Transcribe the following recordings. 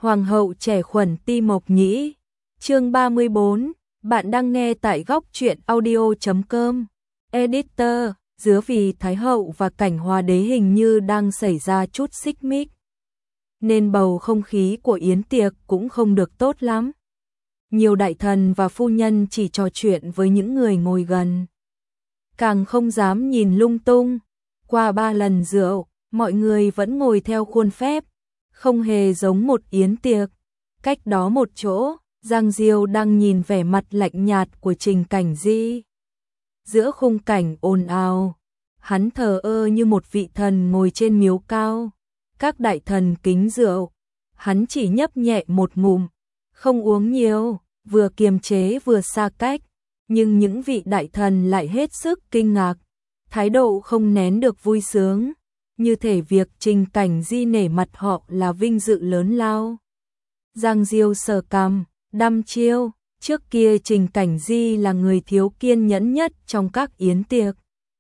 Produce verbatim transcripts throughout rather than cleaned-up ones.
Hoàng hậu trẻ khuẩn Ti Mộc Nhĩ. Chương ba mươi bốn, bạn đang nghe tại góc truyện audio chấm com. Editor, giữa vì Thái hậu và Cảnh Hòa đế hình như đang xảy ra chút xích mích, nên bầu không khí của yến tiệc cũng không được tốt lắm. Nhiều đại thần và phu nhân chỉ trò chuyện với những người ngồi gần, càng không dám nhìn lung tung. Qua ba lần rượu, mọi người vẫn ngồi theo khuôn phép, không hề giống một yến tiệc. Cách đó một chỗ, Giang Diêu đang nhìn vẻ mặt lạnh nhạt của Trình Cảnh Di. Giữa khung cảnh ồn ào, hắn thờ ơ như một vị thần ngồi trên miếu cao. Các đại thần kính rượu, hắn chỉ nhấp nhẹ một ngụm, không uống nhiều, vừa kiềm chế vừa xa cách. Nhưng những vị đại thần lại hết sức kinh ngạc, thái độ không nén được vui sướng, như thể việc Trình Cảnh Di nể mặt họ là vinh dự lớn lao. Giang Diêu sờ cằm, đăm chiêu, trước kia Trình Cảnh Di là người thiếu kiên nhẫn nhất trong các yến tiệc.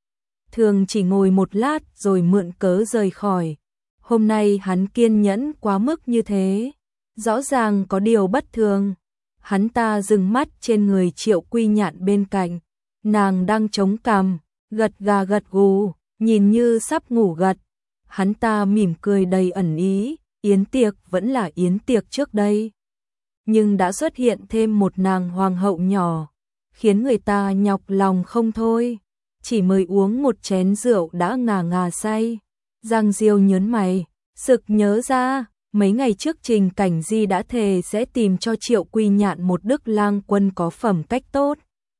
Thường chỉ ngồi một lát rồi mượn cớ rời khỏi. Hôm nay hắn kiên nhẫn quá mức như thế, rõ ràng có điều bất thường. Hắn ta dừng mắt trên người Triệu Quy Nhạn bên cạnh, nàng đang chống cằm, gật gà gật gù, nhìn như sắp ngủ gật. Hắn ta mỉm cười đầy ẩn ý, yến tiệc vẫn là yến tiệc trước đây, nhưng đã xuất hiện thêm một nàng hoàng hậu nhỏ, khiến người ta nhọc lòng không thôi. Chỉ mới uống một chén rượu đã ngà ngà say. Giang Diêu nhớn mày, sực nhớ ra, mấy ngày trước Trình Cảnh Di đã thề sẽ tìm cho Triệu Quy Nhạn một đức lang quân có phẩm cách tốt.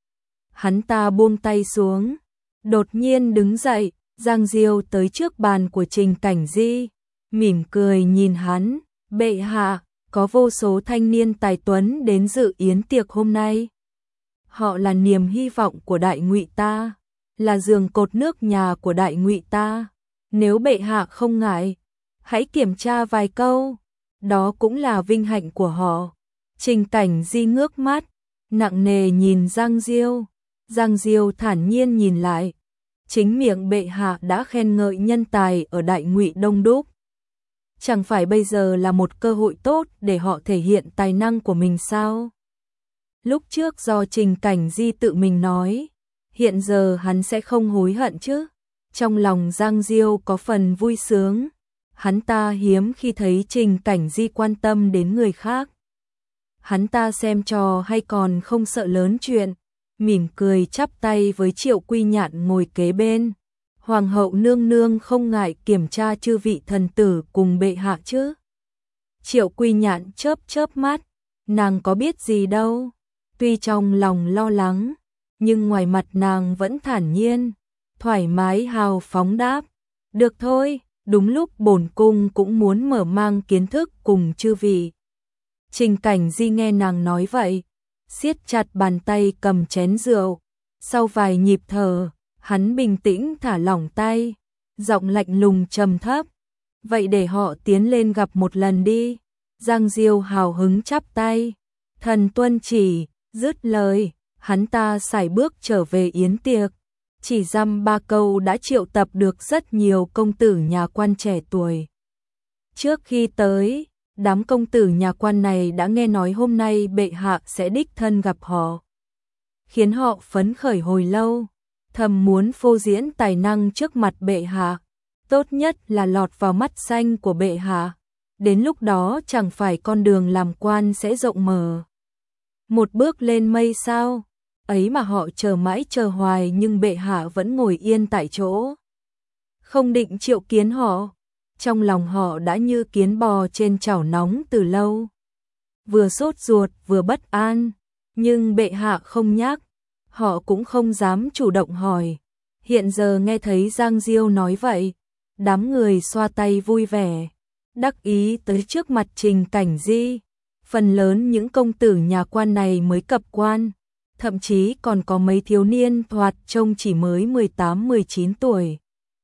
Hắn ta buông tay xuống, đột nhiên đứng dậy. Giang Diêu tới trước bàn của Trình Cảnh Di, mỉm cười nhìn hắn, bệ hạ, có vô số thanh niên tài tuấn đến dự yến tiệc hôm nay. Họ là niềm hy vọng của đại ngụy ta, là giường cột nước nhà của đại ngụy ta. Nếu bệ hạ không ngại, hãy kiểm tra vài câu, đó cũng là vinh hạnh của họ. Trình Cảnh Di ngước mắt, nặng nề nhìn Giang Diêu. Giang Diêu thản nhiên nhìn lại. Chính miệng bệ hạ đã khen ngợi nhân tài ở đại ngụy đông đúc. Chẳng phải bây giờ là một cơ hội tốt để họ thể hiện tài năng của mình sao? Lúc trước do Trình Cảnh Di tự mình nói, hiện giờ hắn sẽ không hối hận chứ? Trong lòng Giang Diêu có phần vui sướng, hắn ta hiếm khi thấy Trình Cảnh Di quan tâm đến người khác. Hắn ta xem trò hay còn không sợ lớn chuyện, mỉm cười chắp tay với Triệu Quy Nhạn ngồi kế bên. Hoàng hậu nương nương không ngại kiểm tra chư vị thần tử cùng bệ hạ chứ? Triệu Quy Nhạn chớp chớp mắt, nàng có biết gì đâu. Tuy trong lòng lo lắng, nhưng ngoài mặt nàng vẫn thản nhiên, thoải mái hào phóng đáp. Được thôi, đúng lúc bổn cung cũng muốn mở mang kiến thức cùng chư vị. Trình Cảnh Di nghe nàng nói vậy, siết chặt bàn tay cầm chén rượu. Sau vài nhịp thở, hắn bình tĩnh thả lỏng tay, giọng lạnh lùng trầm thấp. Vậy để họ tiến lên gặp một lần đi. Giang Diêu hào hứng chắp tay. Thần tuân chỉ. Dứt lời, hắn ta sải bước trở về yến tiệc. Chỉ dăm ba câu đã triệu tập được rất nhiều công tử nhà quan trẻ tuổi. Trước khi tới, đám công tử nhà quan này đã nghe nói hôm nay bệ hạ sẽ đích thân gặp họ, khiến họ phấn khởi hồi lâu, thầm muốn phô diễn tài năng trước mặt bệ hạ, tốt nhất là lọt vào mắt xanh của bệ hạ. Đến lúc đó chẳng phải con đường làm quan sẽ rộng mở, một bước lên mây sao? Ấy mà họ chờ mãi chờ hoài nhưng bệ hạ vẫn ngồi yên tại chỗ, không định triệu kiến họ. Trong lòng họ đã như kiến bò trên chảo nóng từ lâu, vừa sốt ruột vừa bất an, nhưng bệ hạ không nhắc, họ cũng không dám chủ động hỏi. Hiện giờ nghe thấy Giang Diêu nói vậy, đám người xoa tay vui vẻ, đắc ý tới trước mặt Trình Cảnh Di. Phần lớn những công tử nhà quan này mới cập quan, thậm chí còn có mấy thiếu niên thoạt trông chỉ mới mười tám mười chín tuổi.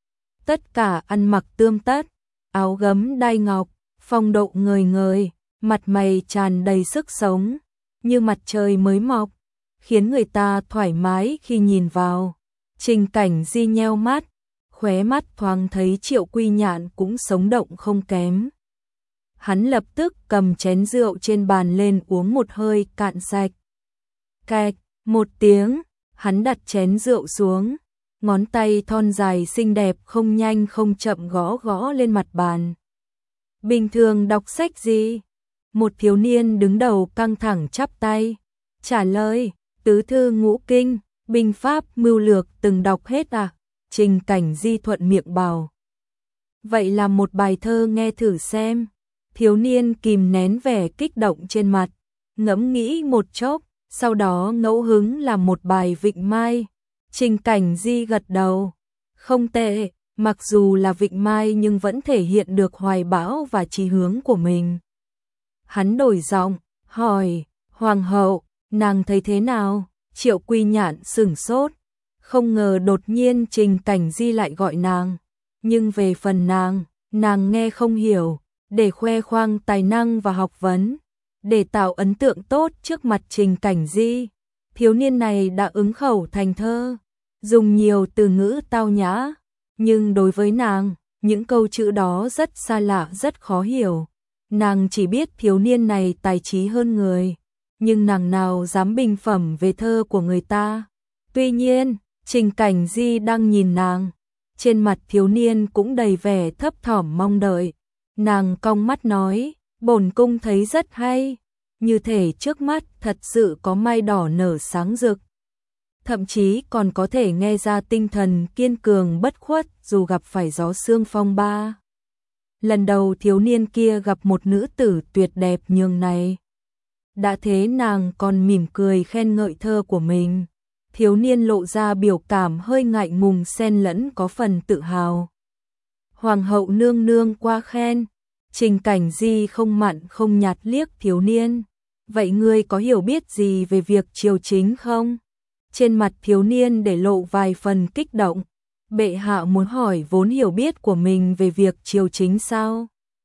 Tất cả ăn mặc tươm tất, áo gấm đai ngọc, phong độ ngời ngời, mặt mày tràn đầy sức sống, như mặt trời mới mọc, khiến người ta thoải mái khi nhìn vào. Trình Cảnh Di nheo mắt, khóe mắt thoáng thấy Triệu Quy Nhạn cũng sống động không kém. Hắn lập tức cầm chén rượu trên bàn lên uống một hơi cạn sạch. Cạch, một tiếng, hắn đặt chén rượu xuống, ngón tay thon dài xinh đẹp không nhanh không chậm gõ gõ lên mặt bàn. Bình thường đọc sách gì? Một thiếu niên đứng đầu căng thẳng chắp tay, trả lời, tứ thư ngũ kinh, binh pháp mưu lược từng đọc hết à? Trình Cảnh Di thuận miệng bảo. Vậy là một bài thơ nghe thử xem. Thiếu niên kìm nén vẻ kích động trên mặt, ngẫm nghĩ một chốc, sau đó ngẫu hứng làm một bài Vịnh Mai. Trình Cảnh Di gật đầu, không tệ, mặc dù là Vịnh Mai nhưng vẫn thể hiện được hoài bão và chí hướng của mình. Hắn đổi giọng, hỏi, Hoàng hậu, nàng thấy thế nào? Triệu Quy Nhạn sửng sốt, không ngờ đột nhiên Trình Cảnh Di lại gọi nàng, nhưng về phần nàng, nàng nghe không hiểu. Để khoe khoang tài năng và học vấn, để tạo ấn tượng tốt trước mặt Trình Cảnh Di, thiếu niên này đã ứng khẩu thành thơ, dùng nhiều từ ngữ tao nhã, nhưng đối với nàng, những câu chữ đó rất xa lạ, rất khó hiểu. Nàng chỉ biết thiếu niên này tài trí hơn người, nhưng nàng nào dám bình phẩm về thơ của người ta. Tuy nhiên, Trình Cảnh Di đang nhìn nàng, trên mặt thiếu niên cũng đầy vẻ thấp thỏm mong đợi. Nàng cong mắt nói, bổn cung thấy rất hay, như thể trước mắt thật sự có mai đỏ nở sáng rực. Thậm chí còn có thể nghe ra tinh thần kiên cường bất khuất dù gặp phải gió sương phong ba. Lần đầu thiếu niên kia gặp một nữ tử tuyệt đẹp nhường này. Đã thế nàng còn mỉm cười khen ngợi thơ của mình. Thiếu niên lộ ra biểu cảm hơi ngại ngùng xen lẫn có phần tự hào. Hoàng hậu nương nương qua khen. Trình Cảnh Di không mặn không nhạt liếc thiếu niên. Vậy ngươi có hiểu biết gì về việc triều chính không? Trên mặt thiếu niên để lộ vài phần kích động. Bệ hạ muốn hỏi vốn hiểu biết của mình về việc triều chính sao?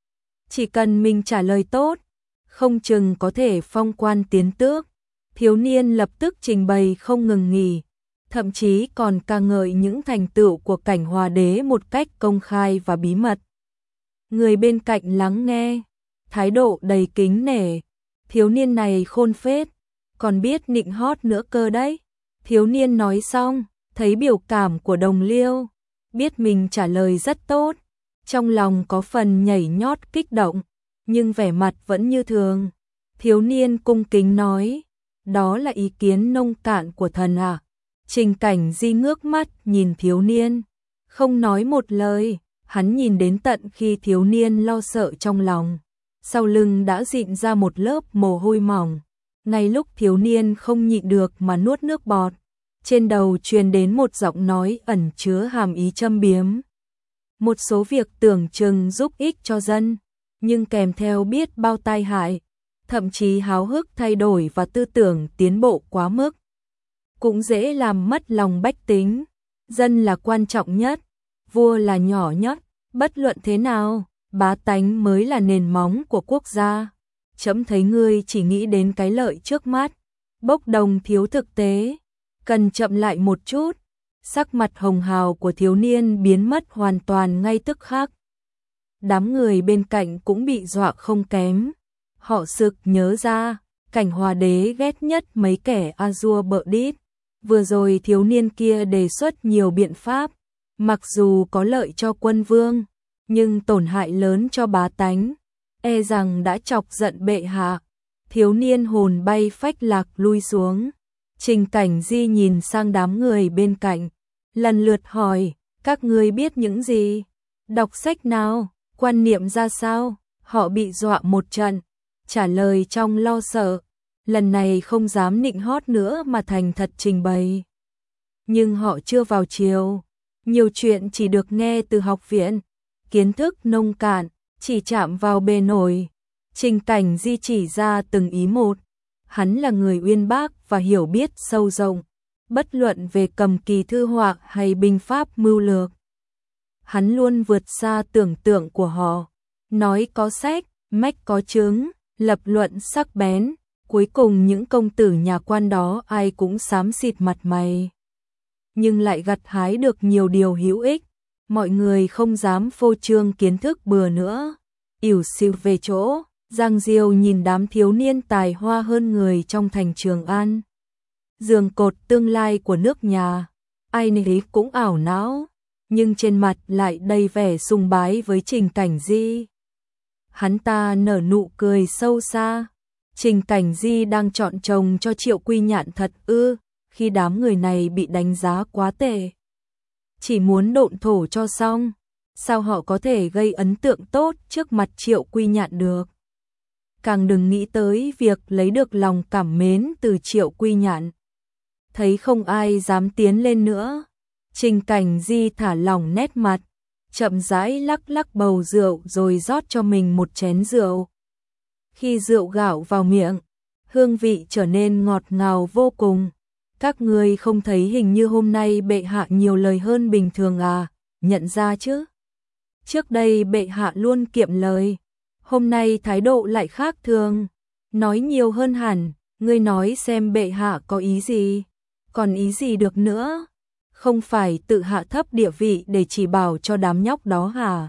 Chỉ cần mình trả lời tốt, không chừng có thể phong quan tiến tước. Thiếu niên lập tức trình bày không ngừng nghỉ, thậm chí còn ca ngợi những thành tựu của Cảnh Hòa đế một cách công khai và bí mật. Người bên cạnh lắng nghe, thái độ đầy kính nể. Thiếu niên này khôn phết, còn biết nịnh hót nữa cơ đấy. Thiếu niên nói xong, thấy biểu cảm của Đồng Liêu, biết mình trả lời rất tốt, trong lòng có phần nhảy nhót kích động, nhưng vẻ mặt vẫn như thường. Thiếu niên cung kính nói, đó là ý kiến nông cạn của thần à? Trình Cảnh Di ngước mắt nhìn thiếu niên, không nói một lời. Hắn nhìn đến tận khi thiếu niên lo sợ trong lòng, sau lưng đã dịn ra một lớp mồ hôi mỏng. Ngay lúc thiếu niên không nhịn được mà nuốt nước bọt, trên đầu truyền đến một giọng nói ẩn chứa hàm ý châm biếm. Một số việc tưởng chừng giúp ích cho dân, nhưng kèm theo biết bao tai hại, thậm chí háo hức thay đổi và tư tưởng tiến bộ quá mức, cũng dễ làm mất lòng bách tính. Dân là quan trọng nhất, vua là nhỏ nhất, bất luận thế nào, bá tánh mới là nền móng của quốc gia. Chấm thấy ngươi chỉ nghĩ đến cái lợi trước mắt, bốc đồng thiếu thực tế, cần chậm lại một chút. Sắc mặt hồng hào của thiếu niên biến mất hoàn toàn ngay tức khắc. Đám người bên cạnh cũng bị dọa không kém. Họ sực nhớ ra, Cảnh Hòa đế ghét nhất mấy kẻ a dua bợ đít. Vừa rồi thiếu niên kia đề xuất nhiều biện pháp, mặc dù có lợi cho quân vương, nhưng tổn hại lớn cho bá tánh, e rằng đã chọc giận bệ hạ. Thiếu niên hồn bay phách lạc lui xuống. Trình Cảnh Di nhìn sang đám người bên cạnh, lần lượt hỏi, các ngươi biết những gì? Đọc sách nào? Quan niệm ra sao? Họ bị dọa một trận, trả lời trong lo sợ, lần này không dám nịnh hót nữa mà thành thật trình bày. Nhưng họ chưa vào triều, nhiều chuyện chỉ được nghe từ học viện, kiến thức nông cạn, chỉ chạm vào bề nổi. Trình Cảnh Di chỉ ra từng ý một, hắn là người uyên bác và hiểu biết sâu rộng, bất luận về cầm kỳ thư họa hay binh pháp mưu lược. Hắn luôn vượt xa tưởng tượng của họ, nói có sách, mách có chứng, lập luận sắc bén, cuối cùng những công tử nhà quan đó ai cũng xám xịt mặt mày. Nhưng lại gặt hái được nhiều điều hữu ích, mọi người không dám phô trương kiến thức bừa nữa. ỉu xìu về chỗ. Giang Diêu nhìn đám thiếu niên tài hoa hơn người trong thành Trường An. Giường cột tương lai của nước nhà, ai nấy cũng ảo não, nhưng trên mặt lại đầy vẻ sùng bái với Trình Cảnh Di. Hắn ta nở nụ cười sâu xa. Trình Cảnh Di đang chọn chồng cho Triệu Quy Nhạn thật ư, khi đám người này bị đánh giá quá tệ. Chỉ muốn độn thổ cho xong, sao họ có thể gây ấn tượng tốt trước mặt Triệu Quy Nhạn được. Càng đừng nghĩ tới việc lấy được lòng cảm mến từ Triệu Quy Nhạn. Thấy không ai dám tiến lên nữa, Trình Cảnh Di thả lỏng nét mặt, chậm rãi lắc lắc bầu rượu rồi rót cho mình một chén rượu. Khi rượu gạo vào miệng, hương vị trở nên ngọt ngào vô cùng. Các ngươi không thấy hình như hôm nay bệ hạ nhiều lời hơn bình thường à, nhận ra chứ? Trước đây bệ hạ luôn kiệm lời, hôm nay thái độ lại khác thường, nói nhiều hơn hẳn, ngươi nói xem bệ hạ có ý gì, còn ý gì được nữa, không phải tự hạ thấp địa vị để chỉ bảo cho đám nhóc đó hả?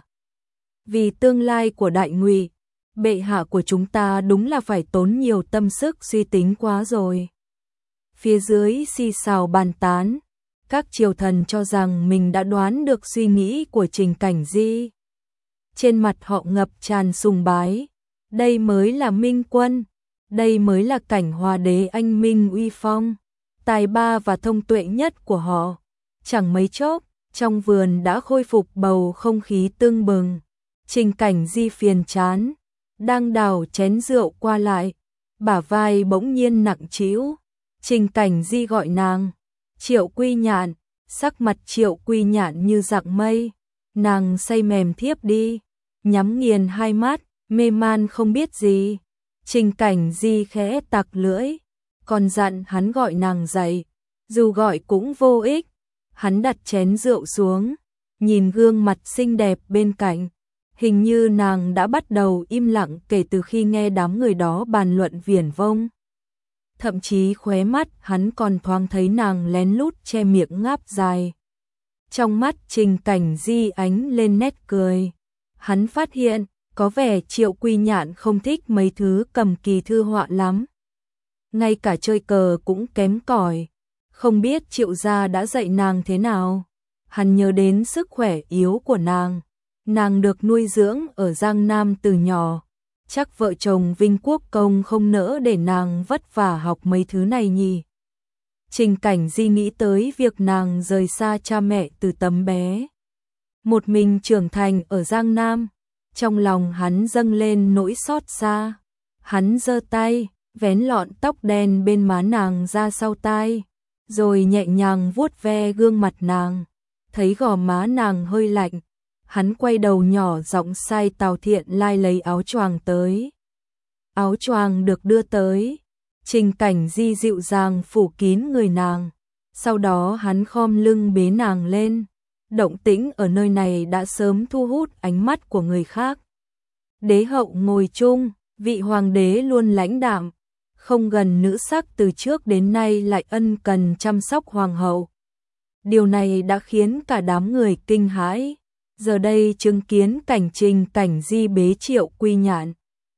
Vì tương lai của Đại Ngụy, bệ hạ của chúng ta đúng là phải tốn nhiều tâm sức suy tính quá rồi. Phía dưới xì xào bàn tán, các triều thần cho rằng mình đã đoán được suy nghĩ của Trình Cảnh Di. Trên mặt họ ngập tràn sùng bái, đây mới là minh quân, đây mới là Cảnh Hòa đế anh minh uy phong, tài ba và thông tuệ nhất của họ. Chẳng mấy chốc, trong vườn đã khôi phục bầu không khí tưng bừng. Trình Cảnh Di phiền chán, đang đảo chén rượu qua lại, bả vai bỗng nhiên nặng trĩu. Trình Cảnh Di gọi nàng, Triệu Quy Nhạn, sắc mặt Triệu Quy Nhạn như dạng mây, nàng say mềm thiếp đi, nhắm nghiền hai mắt, mê man không biết gì. Trình Cảnh Di khẽ tặc lưỡi, còn dặn hắn gọi nàng dậy, dù gọi cũng vô ích. Hắn đặt chén rượu xuống, nhìn gương mặt xinh đẹp bên cạnh, hình như nàng đã bắt đầu im lặng kể từ khi nghe đám người đó bàn luận viển vông. Thậm chí khóe mắt hắn còn thoáng thấy nàng lén lút che miệng ngáp dài. Trong mắt Trình Cảnh Di ánh lên nét cười. Hắn phát hiện, có vẻ Triệu Quy Nhạn không thích mấy thứ cầm kỳ thư họa lắm. Ngay cả chơi cờ cũng kém cỏi. Không biết Triệu gia đã dạy nàng thế nào. Hắn nhớ đến sức khỏe yếu của nàng. Nàng được nuôi dưỡng ở Giang Nam từ nhỏ. Chắc vợ chồng Vinh Quốc Công không nỡ để nàng vất vả học mấy thứ này nhỉ. Trình Cảnh Di nghĩ tới việc nàng rời xa cha mẹ từ tấm bé. Một mình trưởng thành ở Giang Nam. Trong lòng hắn dâng lên nỗi xót xa. Hắn giơ tay, vén lọn tóc đen bên má nàng ra sau tai, rồi nhẹ nhàng vuốt ve gương mặt nàng. Thấy gò má nàng hơi lạnh, hắn quay đầu nhỏ giọng sai Tào Thiện Lai lấy áo choàng tới. Áo choàng được đưa tới, Trình Cảnh Di dịu dàng phủ kín người nàng, sau đó hắn khom lưng bế nàng lên. Động tĩnh ở nơi này đã sớm thu hút ánh mắt của người khác. Đế hậu ngồi chung, vị hoàng đế luôn lãnh đạm, không gần nữ sắc từ trước đến nay lại ân cần chăm sóc hoàng hậu. Điều này đã khiến cả đám người kinh hãi. Giờ đây chứng kiến cảnh Trình Cảnh Di bế Triệu Quy Nhạn,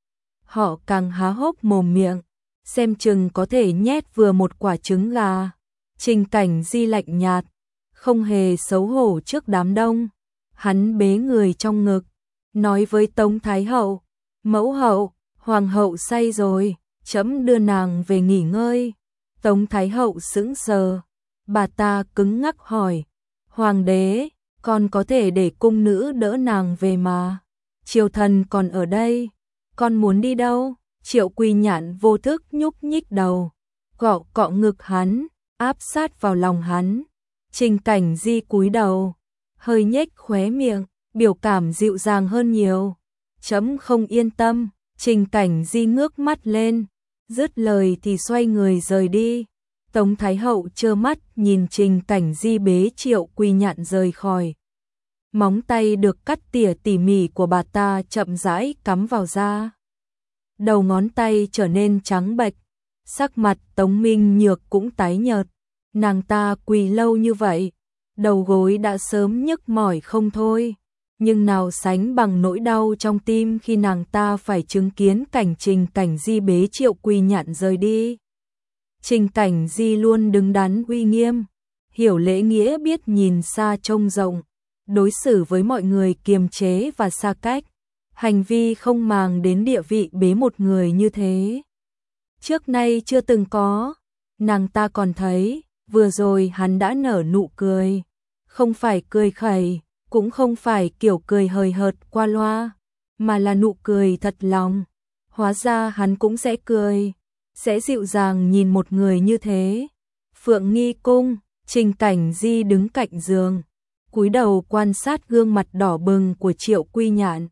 họ càng há hốc mồm miệng, xem chừng có thể nhét vừa một quả trứng gà. Trình Cảnh Di lạnh nhạt, không hề xấu hổ trước đám đông. Hắn bế người trong ngực, nói với Tống Thái Hậu, mẫu hậu, hoàng hậu say rồi, trẫm đưa nàng về nghỉ ngơi. Tống Thái Hậu sững sờ, bà ta cứng ngắc hỏi, hoàng đế, con có thể để cung nữ đỡ nàng về mà. Triều thần còn ở đây, con muốn đi đâu? Triệu Quy Nhạn vô thức nhúc nhích đầu, cọ cọ ngực hắn, áp sát vào lòng hắn. Trình Cảnh Di cúi đầu, hơi nhếch khóe miệng, biểu cảm dịu dàng hơn nhiều. Chấm không yên tâm. Trình Cảnh Di ngước mắt lên, dứt lời thì xoay người rời đi. Tống Thái Hậu trơ mắt nhìn Trình Cảnh Di bế Triệu Quy Nhạn rời khỏi. Móng tay được cắt tỉa tỉ mỉ của bà ta chậm rãi cắm vào da. Đầu ngón tay trở nên trắng bệch, sắc mặt Tống Minh Nhược cũng tái nhợt. Nàng ta quỳ lâu như vậy, đầu gối đã sớm nhức mỏi không thôi. nhưng nào sánh bằng nỗi đau trong tim khi nàng ta phải chứng kiến cảnh Trình Cảnh Di bế Triệu Quy Nhạn rời đi. Trình Cảnh Di luôn đứng đắn uy nghiêm, hiểu lễ nghĩa, biết nhìn xa trông rộng, đối xử với mọi người kiềm chế và xa cách, hành vi không màng đến địa vị bế một người như thế. Trước nay chưa từng có, nàng ta còn thấy, vừa rồi hắn đã nở nụ cười, không phải cười khẩy, cũng không phải kiểu cười hời hợt qua loa, mà là nụ cười thật lòng. Hóa ra hắn cũng sẽ cười, sẽ dịu dàng nhìn một người như thế. Phượng Nghi Cung, Trình Cảnh Di đứng cạnh giường, cúi đầu quan sát gương mặt đỏ bừng của Triệu Quy Nhạn.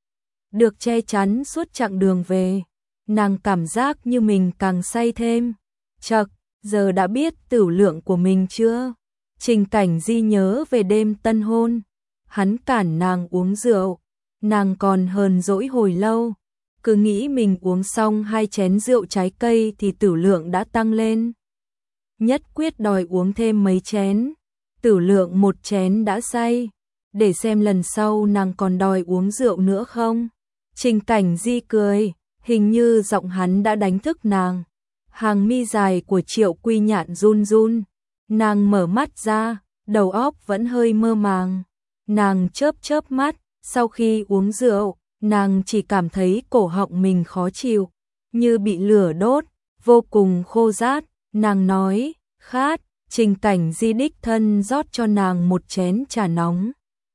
Được che chắn suốt chặng đường về, nàng cảm giác như mình càng say thêm. Chậc, giờ đã biết tửu lượng của mình chưa? Trình Cảnh Di nhớ về đêm tân hôn, hắn cản nàng uống rượu, nàng còn hờn dỗi hồi lâu, cứ nghĩ mình uống xong hai chén rượu trái cây thì tửu lượng đã tăng lên. Nhất quyết đòi uống thêm mấy chén, tửu lượng một chén đã say, để xem lần sau nàng còn đòi uống rượu nữa không. Trình Cảnh Di cười, hình như giọng hắn đã đánh thức nàng. Hàng mi dài của Triệu Quy Nhạn run run, nàng mở mắt ra, đầu óc vẫn hơi mơ màng. Nàng chớp chớp mắt, sau khi uống rượu, nàng chỉ cảm thấy cổ họng mình khó chịu, như bị lửa đốt, vô cùng khô rát. Nàng nói, khát. Trình Cảnh Di đích thân rót cho nàng một chén trà nóng.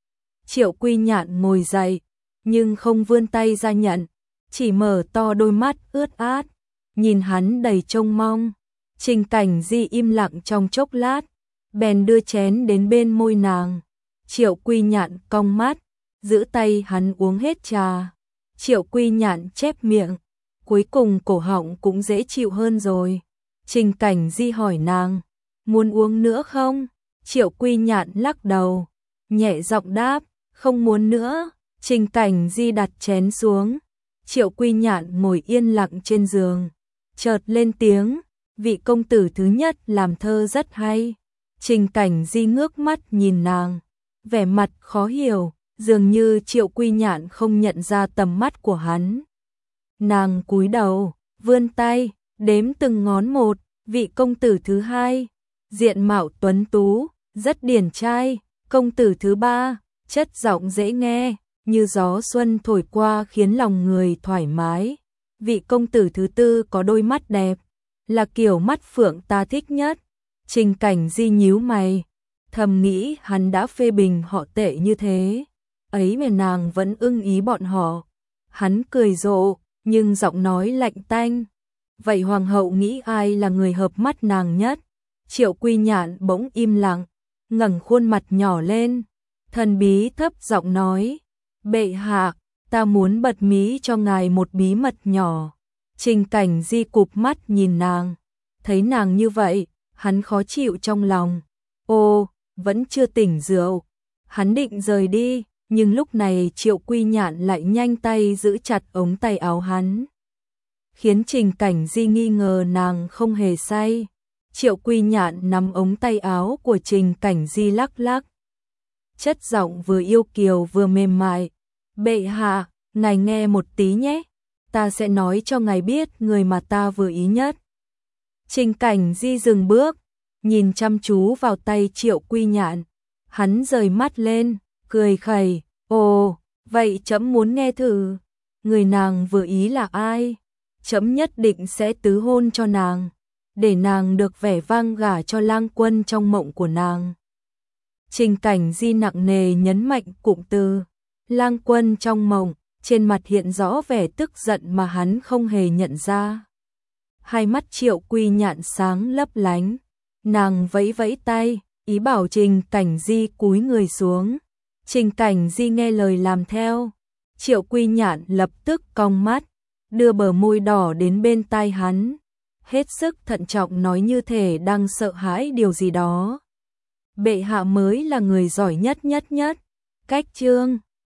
Triệu Quy Nhạn ngồi dậy, nhưng không vươn tay ra nhận, chỉ mở to đôi mắt ướt át, nhìn hắn đầy trông mong. Trình Cảnh Di im lặng trong chốc lát, bèn đưa chén đến bên môi nàng. Triệu Quy Nhạn cong mắt, giữ tay hắn uống hết trà. Triệu Quy Nhạn chép miệng, cuối cùng cổ họng cũng dễ chịu hơn rồi. Trình Cảnh Di hỏi nàng, muốn uống nữa không? Triệu Quy Nhạn lắc đầu, nhẹ giọng đáp, không muốn nữa. Trình Cảnh Di đặt chén xuống. Triệu Quy Nhạn ngồi yên lặng trên giường, chợt lên tiếng, vị công tử thứ nhất làm thơ rất hay. Trình Cảnh Di ngước mắt nhìn nàng, vẻ mặt khó hiểu, dường như Triệu Quy Nhạn không nhận ra tầm mắt của hắn. Nàng cúi đầu, vươn tay, đếm từng ngón một. Vị công tử thứ hai, diện mạo tuấn tú, rất điển trai. Công tử thứ ba, chất giọng dễ nghe, như gió xuân thổi qua khiến lòng người thoải mái. Vị công tử thứ tư có đôi mắt đẹp, là kiểu mắt phượng ta thích nhất. Trình Cảnh Di nhíu mày, thầm nghĩ hắn đã phê bình họ tệ như thế, ấy mà nàng vẫn ưng ý bọn họ. Hắn cười rộ, nhưng giọng nói lạnh tanh. Vậy hoàng hậu nghĩ ai là người hợp mắt nàng nhất? Triệu Quy Nhạn bỗng im lặng, ngẩng khuôn mặt nhỏ lên, thần bí thấp giọng nói, bệ hạ, ta muốn bật mí cho ngài một bí mật nhỏ. Trình Cảnh Di cụp mắt nhìn nàng, thấy nàng như vậy, hắn khó chịu trong lòng. Ô, vẫn chưa tỉnh rượu. Hắn định rời đi, nhưng lúc này Triệu Quy Nhạn lại nhanh tay giữ chặt ống tay áo hắn, khiến Trình Cảnh Di nghi ngờ nàng không hề say. Triệu Quy Nhạn nắm ống tay áo của Trình Cảnh Di lắc lắc, chất giọng vừa yêu kiều vừa mềm mại, bệ hạ, ngài nghe một tí nhé, ta sẽ nói cho ngài biết người mà ta vừa ý nhất. Trình Cảnh Di dừng bước, nhìn chăm chú vào tay Triệu Quy Nhạn, hắn rời mắt lên, cười khẩy, ồ, vậy trẫm muốn nghe thử, người nàng vừa ý là ai? Trẫm nhất định sẽ tứ hôn cho nàng, để nàng được vẻ vang gả cho lang quân trong mộng của nàng. Trình Cảnh Di nặng nề nhấn mạnh cụm từ lang quân trong mộng, trên mặt hiện rõ vẻ tức giận mà hắn không hề nhận ra. Hai mắt Triệu Quy Nhạn sáng lấp lánh, nàng vẫy vẫy tay, ý bảo Trình Cảnh Di cúi người xuống. Trình Cảnh Di nghe lời làm theo. Triệu Quy Nhạn lập tức cong mắt, đưa bờ môi đỏ đến bên tai hắn, hết sức thận trọng nói như thể đang sợ hãi điều gì đó. Bệ hạ mới là người giỏi nhất nhất nhất. Cách chương